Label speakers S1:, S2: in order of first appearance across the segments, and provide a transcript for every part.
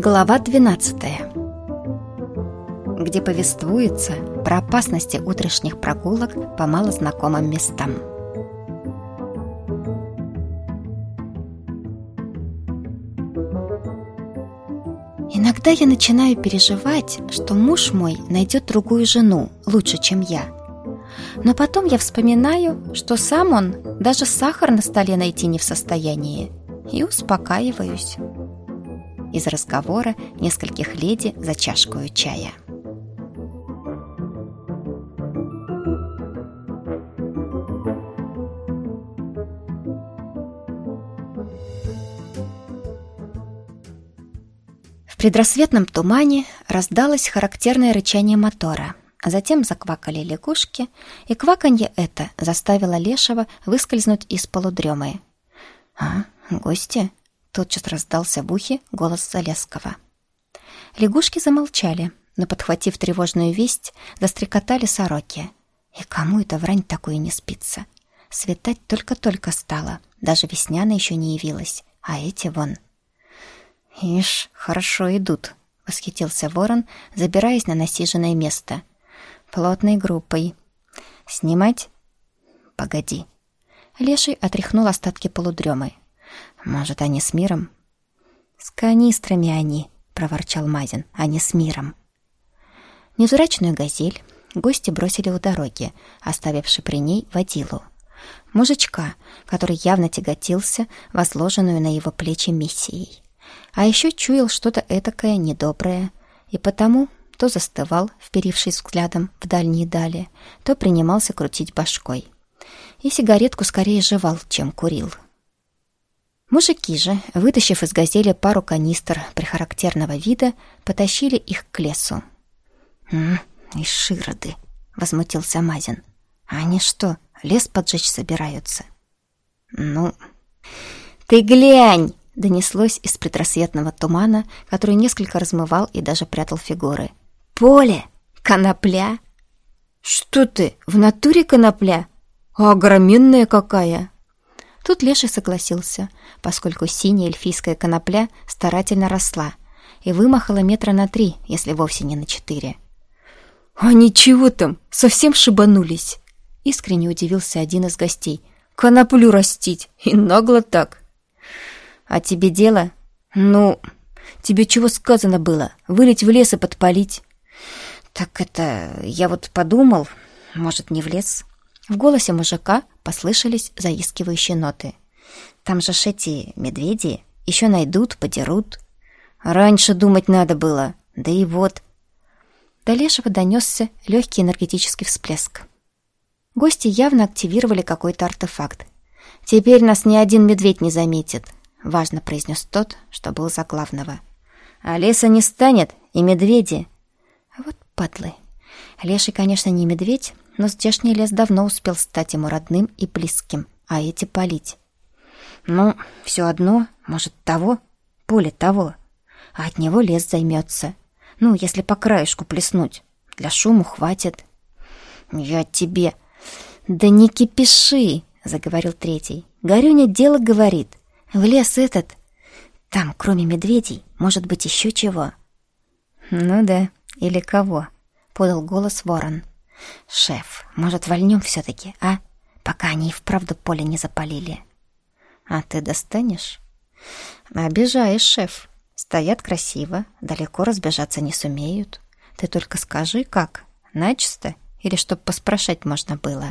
S1: Глава 12, где повествуется про опасности утренних прогулок по малознакомым местам. Иногда я начинаю переживать, что муж мой найдет другую жену лучше, чем я. Но потом я вспоминаю, что сам он даже сахар на столе найти не в состоянии, и успокаиваюсь. Из разговора нескольких леди за чашкой чая. В предрассветном тумане раздалось характерное рычание мотора, а затем заквакали лягушки, и кваканье это заставило Лешего выскользнуть из полудремы. Гости?» Тотчас раздался в ухе голос Залесского. Лягушки замолчали, но, подхватив тревожную весть, застрекотали сороки. И кому это врань такую не спится? Светать только-только стало, даже Весняна еще не явилась, а эти вон. «Ишь, хорошо идут», — восхитился ворон, забираясь на насиженное место. «Плотной группой. Снимать?» «Погоди». Леший отряхнул остатки полудремы. «Может, они с миром?» «С канистрами они», — проворчал Мазин, — «а не с миром». Невзрачную газель гости бросили у дороги, оставивши при ней водилу. Мужичка, который явно тяготился возложенную на его плечи миссией. А еще чуял что-то этакое недоброе, и потому то застывал, вперившись взглядом в дальние дали, то принимался крутить башкой. И сигаретку скорее жевал, чем курил. Мужики же, вытащив из газели пару канистр прихарактерного вида, потащили их к лесу. «Ишироды!» — возмутился Мазин. «Они что, лес поджечь собираются?» «Ну, ты глянь!» — донеслось из предрассветного тумана, который несколько размывал и даже прятал фигуры. «Поле! Конопля!» «Что ты, в натуре конопля? А огроменная какая!» Тут Леший согласился, поскольку синяя эльфийская конопля старательно росла и вымахала 3 метра, если вовсе не на 4. «А ничего там, совсем шибанулись!» Искренне удивился один из гостей. «Коноплю растить, и нагло так!» «А тебе дело? Ну, тебе чего сказано было? Вылезть в лес и подпалить?» «Так это, я вот подумал, может, не в лес?» В голосе мужика послышались заискивающие ноты. «Там же эти медведи еще найдут, подерут. Раньше думать надо было, да и вот». До Лешего донесся легкий энергетический всплеск. Гости явно активировали какой-то артефакт. «Теперь нас ни один медведь не заметит», — важно произнес тот, что был за главного. «А леса не станет, и медведи». Вот падлы. Леший, конечно, не медведь, но здешний лес давно успел стать ему родным и близким, а эти палить. «Ну, все одно, может, того, поле того, а от него лес займется. Ну, если по краешку плеснуть, для шуму хватит». «Я тебе...» «Да не кипиши», — заговорил третий. «Горюня дело говорит. В лес этот... Там, кроме медведей, может быть еще чего». «Ну да, или кого?» — подал голос ворон. «Шеф, может, вольнем все-таки, а? Пока они и вправду поле не запалили». «А ты достанешь?» «Обижаешь, шеф. Стоят красиво, далеко разбежаться не сумеют. Ты только скажи, как? Начисто? Или чтоб поспрашать можно было?»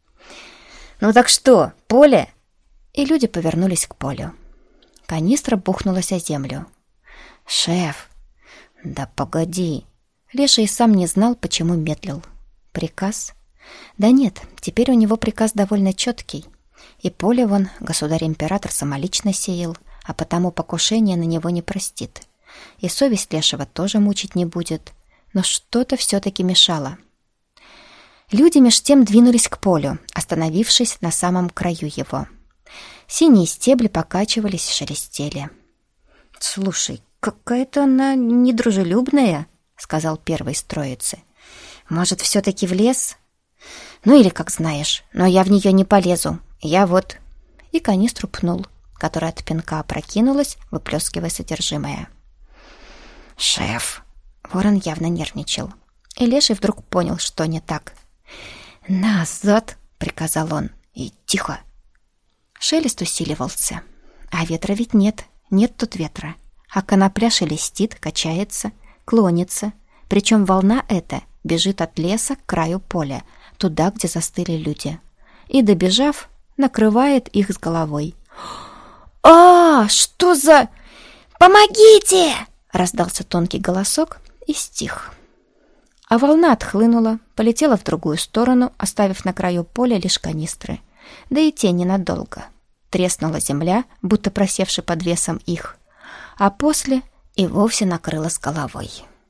S1: «Ну так что, поле?» И люди повернулись к полю. Канистра бухнулась о землю. «Шеф!» «Да погоди!» Леший сам не знал, почему медлил. «Приказ?» Да нет, теперь у него приказ довольно четкий. И поле вон государь-император самолично сеял, а потому покушение на него не простит. И совесть Лешего тоже мучить не будет. Но что-то все-таки мешало. Люди меж тем двинулись к полю, остановившись на самом краю его. Синие стебли покачивались и шелестели. «Слушай, какая-то она недружелюбная», — сказал первый из троицы. «Может, все-таки в лес?» «Ну или как знаешь, но я в нее не полезу. Я вот...» И канистру пнул, которая от пинка опрокинулась, выплескивая содержимое. «Шеф!» Ворон явно нервничал. И Леший вдруг понял, что не так. «Назад!» — приказал он. «И тихо!» Шелест усиливался. А ветра ведь нет. Нет тут ветра. А конопля шелестит, качается, клонится. Причем волна эта бежит от леса к краю поля, туда, где застыли люди. И, добежав, накрывает их с головой. «А, что за... Помогите!» — раздался тонкий голосок и стих. А волна отхлынула, полетела в другую сторону, оставив на краю поля лишь канистры. Да и те ненадолго. Треснула земля, будто просевши под весом их, а после и вовсе накрыла с головой.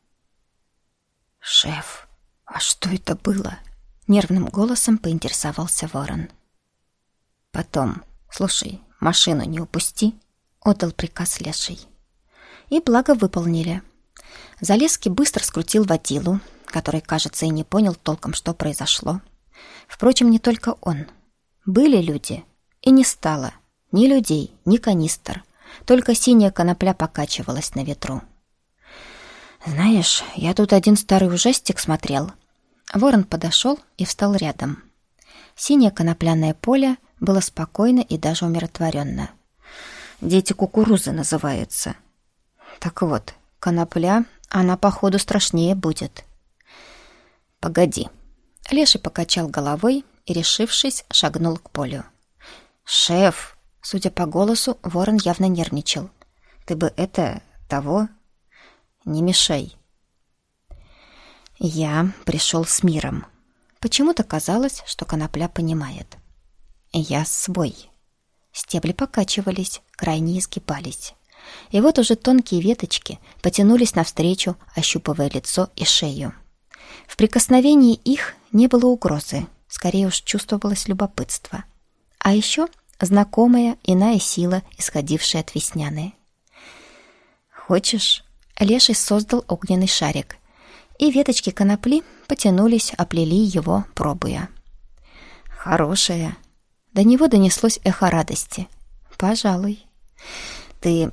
S1: «Шеф, а что это было?» — нервным голосом поинтересовался ворон. «Потом, слушай, машину не упусти», — отдал приказ Леший. И благо выполнили. Залезский быстро скрутил водилу, который, кажется, и не понял толком, что произошло. Впрочем, не только он. Были люди, и не стало ни людей, ни канистр. Только синяя конопля покачивалась на ветру. «Знаешь, я тут один старый ужастик смотрел». Ворон подошел и встал рядом. Синее конопляное поле было спокойно и даже умиротворенно. «Дети кукурузы» называется. Так вот, конопля, она, походу, страшнее будет. «Погоди». Леший покачал головой и, решившись, шагнул к полю. «Шеф!» Судя по голосу, ворон явно нервничал. «Ты бы того... не мешай». Я пришел с миром. Почему-то казалось, что конопля понимает. Я свой. Стебли покачивались, крайне изгибались. И вот уже тонкие веточки потянулись навстречу, ощупывая лицо и шею. В прикосновении их не было угрозы, скорее уж чувствовалось любопытство. А еще знакомая иная сила, исходившая от Весняны. «Хочешь?» Леший создал огненный шарик, и веточки конопли потянулись, оплели его, пробуя. «Хорошая». До него донеслось эхо радости. «Пожалуй. Ты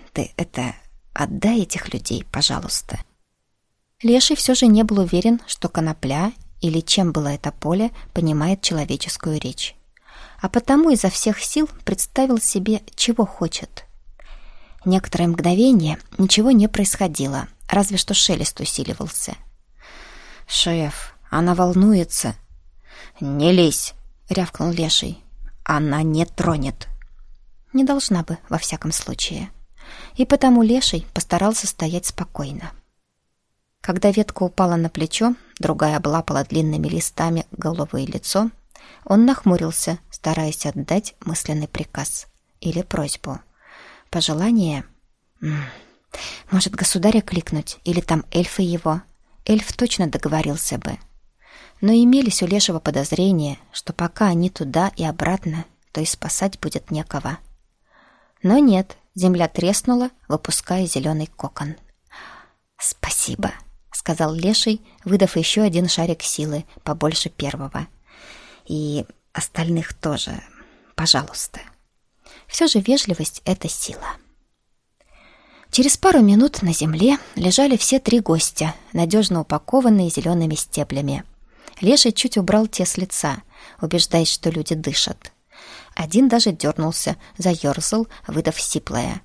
S1: отдай этих людей, пожалуйста». Леший все же не был уверен, что конопля, или чем было это поле, понимает человеческую речь. А потому изо всех сил представил себе, чего хочет. Некоторое мгновение ничего не происходило, разве что шелест усиливался. «Шеф, она волнуется». «Не лезь», — рявкнул Леший. «Она не тронет». Не должна бы, во всяком случае. И потому Леший постарался стоять спокойно. Когда ветка упала на плечо, другая облапала длинными листами голову и лицо, он нахмурился, стараясь отдать мысленный приказ или просьбу. Пожелание? Может, государя кликнуть, или там эльфы его? Эльф точно договорился бы. Но имелись у Лешего подозрения, что пока они туда и обратно, то и спасать будет некого. Но нет, земля треснула, выпуская зеленый кокон. «Спасибо», — сказал Леший, выдав еще один шарик силы, побольше первого. «И остальных тоже, пожалуйста». Все же вежливость — это сила. Через пару минут на земле лежали все три гостя, надежно упакованные зелеными стеблями. Леший чуть убрал те с лица, убеждаясь, что люди дышат. Один даже дернулся, заерзал, выдав сиплое: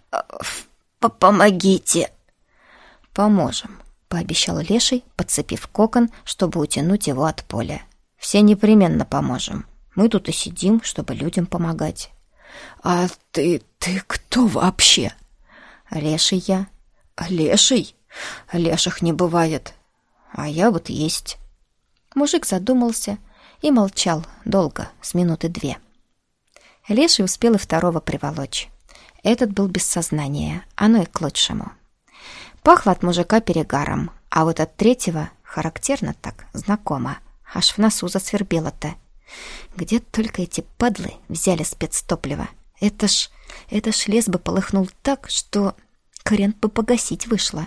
S1: «Помогите!» «Поможем», — пообещал Леший, подцепив кокон, чтобы утянуть его от поля. «Все непременно поможем. Мы тут и сидим, чтобы людям помогать».
S2: «А ты кто вообще?»
S1: «Леший я».
S2: «Леший? Леших не бывает».
S1: «А я вот есть». Мужик задумался и молчал долго, с минуты 2. Леший успел и второго приволочь. Этот был без сознания, оно и к лучшему. Пахло от мужика перегаром, а вот от третьего характерно так, знакомо. Аж в носу засвербело-то. Где только эти падлы взяли спецтопливо? Это ж лес бы полыхнул так, что корент бы погасить вышло.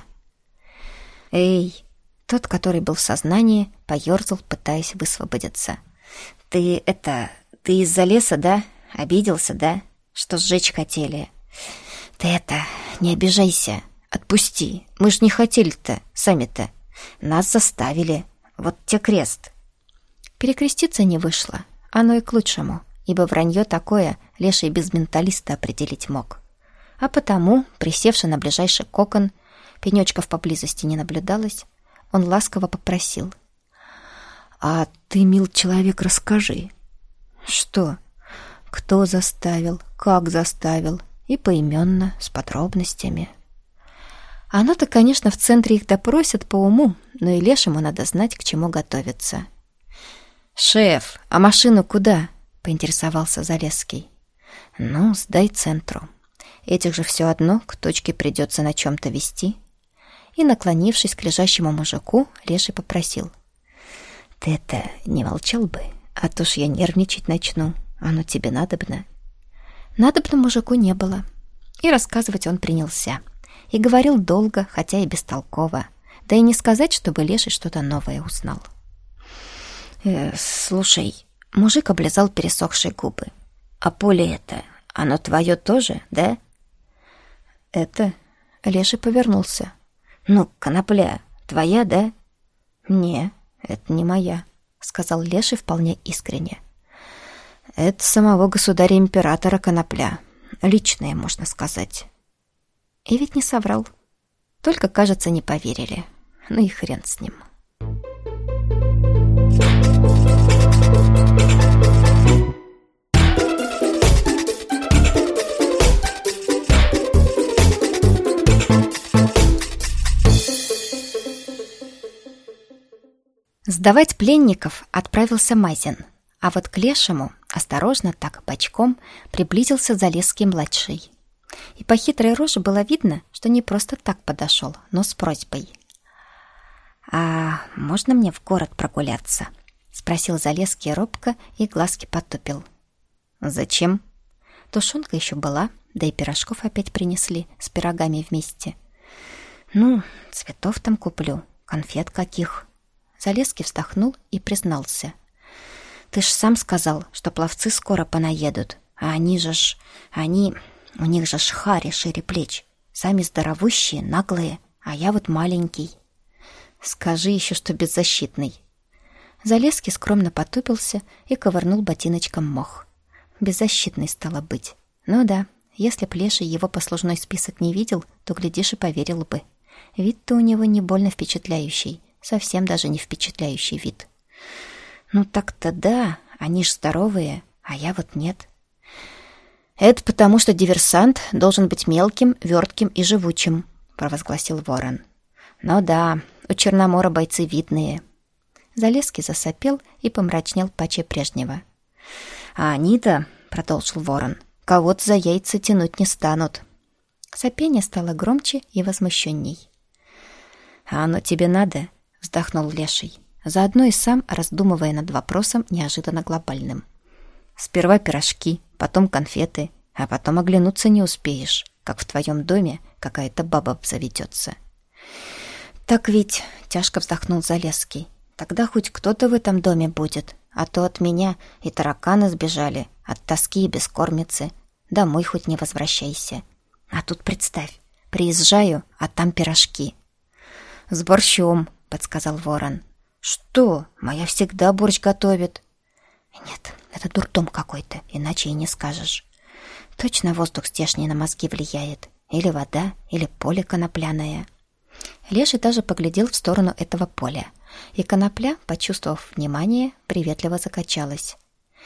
S1: «Эй!» Тот, который был в сознании, поерзал, пытаясь высвободиться. «Ты из-за леса, да? Обиделся, да? Что сжечь хотели? Ты не обижайся. отпусти. Мы ж не хотели-то, сами-то. Нас заставили. Вот те крест». Перекреститься не вышло. Оно и к лучшему, ибо вранье такое Леший без менталиста определить мог. А потому, присевши на ближайший кокон, пенечков поблизости не наблюдалось, он ласково попросил: «А ты, мил человек, расскажи». «Что? Кто заставил, как заставил, и поименно, с подробностями». Оно-то, конечно, в центре их допросят по уму, но и Лешему надо знать, к чему готовиться. «Шеф, а машину куда?» — поинтересовался Залесский. «Ну, сдай центру. Этих же все одно к точке придется на чем-то везти». И, наклонившись к лежащему мужику, Леший попросил: «Ты это не молчал бы, а то ж я нервничать начну. Оно тебе надобно». Надобно мужику не было. И рассказывать он принялся. И говорил долго, хотя и бестолково. Да и не сказать, чтобы Леший что-то новое узнал. «Слушай», — мужик облизал пересохшие губы, «а поле это, оно твое тоже, да?» «Это?» — Леший повернулся. «Ну, конопля, твоя, да?» «Не, это не моя», — сказал Леший вполне искренне. «Это самого государя-императора конопля. Личная, можно сказать». И ведь не соврал. Только, кажется, не поверили. Ну и хрен с ним. Сдавать пленников отправился Мазин, а вот к Лешему осторожно так бочком приблизился Залесский-младший. И по хитрой роже было видно, что не просто так подошел, но с просьбой. «А можно мне в город прогуляться?» — спросил Залесский робко и глазки потупил. «Зачем?» Тушенка еще была, да и пирожков опять принесли с пирогами вместе. «Ну, цветов там куплю, конфет каких». Залесский вздохнул и признался: «Ты ж сам сказал, что пловцы скоро понаедут, а они же ж... У них же шхари шире плеч, сами здоровущие, наглые, а я вот маленький». «Скажи еще, что беззащитный». Залесский скромно потупился и ковырнул ботиночком мох. Беззащитный стало быть. Ну да, если б Леший его послужной список не видел, то, глядишь, и поверил бы. Вид-то у него не больно впечатляющий, совсем даже не впечатляющий вид. «Ну так-то да, они ж здоровые, а я вот нет». «Это потому, что диверсант должен быть мелким, вертким и живучим», — провозгласил Ворон. «Ну да, у Черномора бойцы видные». Залесский засопел и помрачнел паче прежнего. «А они-то, — продолжил Ворон, — кого-то за яйца тянуть не станут». Сопение стало громче и возмущенней. «А оно тебе надо?» — вздохнул Леший, заодно и сам раздумывая над вопросом неожиданно глобальным. «Сперва пирожки, потом конфеты, а потом оглянуться не успеешь, как в твоем доме какая-то баба обзаведется». «Так ведь, — тяжко вздохнул Залесский, — тогда хоть кто-то в этом доме будет, а то от меня и тараканы сбежали, от тоски и бескормицы. Домой хоть не возвращайся. А тут представь, приезжаю, а там пирожки». «С борщом», — подсказал Ворон. «Что? Моя всегда борщ готовит». «Нет, это дурдом какой-то, иначе и не скажешь. Точно воздух здешний на мозги влияет. Или вода, или поле конопляное». Леший даже поглядел в сторону этого поля, и конопля, почувствовав внимание, приветливо закачалась.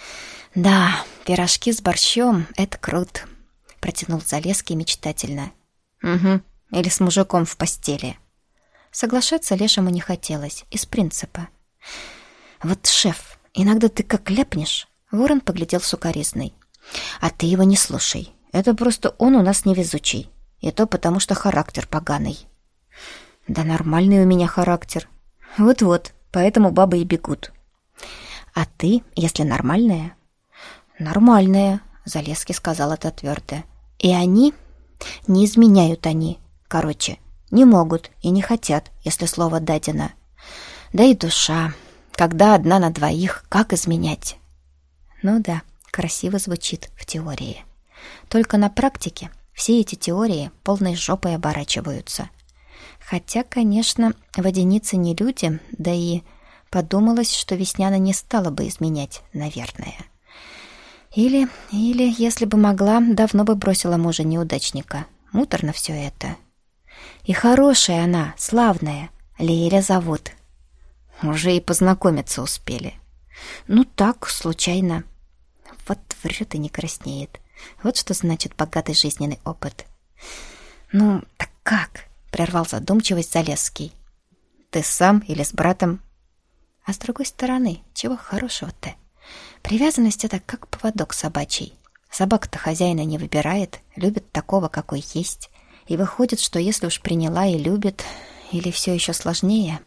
S1: «Да, пирожки с борщом — это круто», — протянул Залесский мечтательно. «Угу, или с мужиком в постели». Соглашаться Лешему не хотелось, из принципа. «Вот, шеф, иногда ты как ляпнешь», — Ворон поглядел сукоризной. «А ты его не слушай, это просто он у нас невезучий, и то потому, что характер поганый». «Да нормальный у меня характер». «Вот-вот, поэтому бабы и бегут». «А ты, если нормальная?» «Нормальная», — Залесский сказал это твердо. «И они? Не изменяют они. Короче, не могут и не хотят, если слово дадено. Да и душа. Когда одна на двоих, как изменять?» Ну да, красиво звучит в теории. Только на практике все эти теории полной жопой оборачиваются. Хотя, конечно, водяницы не люди, да и подумалось, что Весняна не стала бы изменять, наверное. Или, если бы могла, давно бы бросила мужа-неудачника. Муторно все это. И хорошая она, славная, Леля зовут. Уже и познакомиться успели. Ну так, случайно. Вот врет и не краснеет. Вот что значит богатый жизненный опыт. Ну, так как? Прервал задумчивость Залесский. Ты сам или с братом? А с другой стороны, чего хорошего-то? Привязанность — это как поводок собачий. Собака-то хозяина не выбирает, любит такого, какой есть. И выходит, что если уж приняла и любит, или все еще сложнее.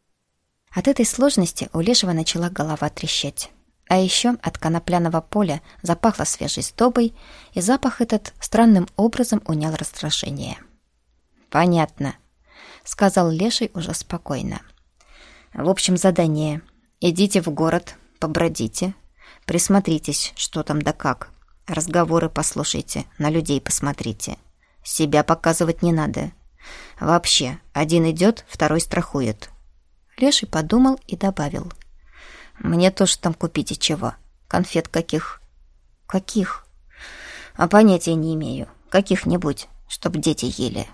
S1: От этой сложности у Лешего начала голова трещать. А еще от конопляного поля запахло свежей сдобой, и запах этот странным образом унял раздражение. «Понятно», — сказал Леший уже спокойно. «В общем, задание. Идите в город, побродите, присмотритесь, что там да как. Разговоры послушайте, на людей посмотрите. Себя показывать не надо. Вообще, один идет, второй страхует». Леший подумал и добавил. «Мне тоже там купите чего. Конфет каких?» «Каких?» «А понятия не имею. Каких-нибудь, чтоб дети ели».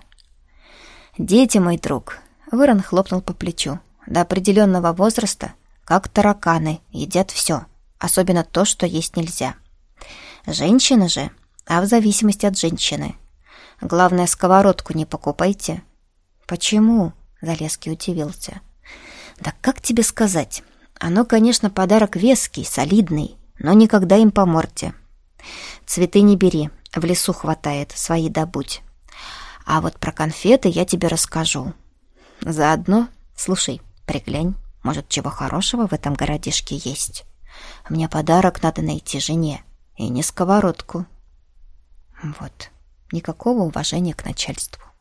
S1: «Дети, мой друг», — Ворон хлопнул по плечу, «до определенного возраста, как тараканы, едят все, особенно то, что есть нельзя. Женщины же, а в зависимости от женщины. Главное, сковородку не покупайте». «Почему?» — Залесский удивился. «Да как тебе сказать? Оно, конечно, подарок веский, солидный, но никогда им по морде. Цветы не бери, в лесу хватает, свои добудь. А вот про конфеты я тебе расскажу. Заодно, слушай, приглянь, может, чего хорошего в этом городишке есть. Мне подарок надо найти жене, и не сковородку». Вот, никакого уважения к начальству.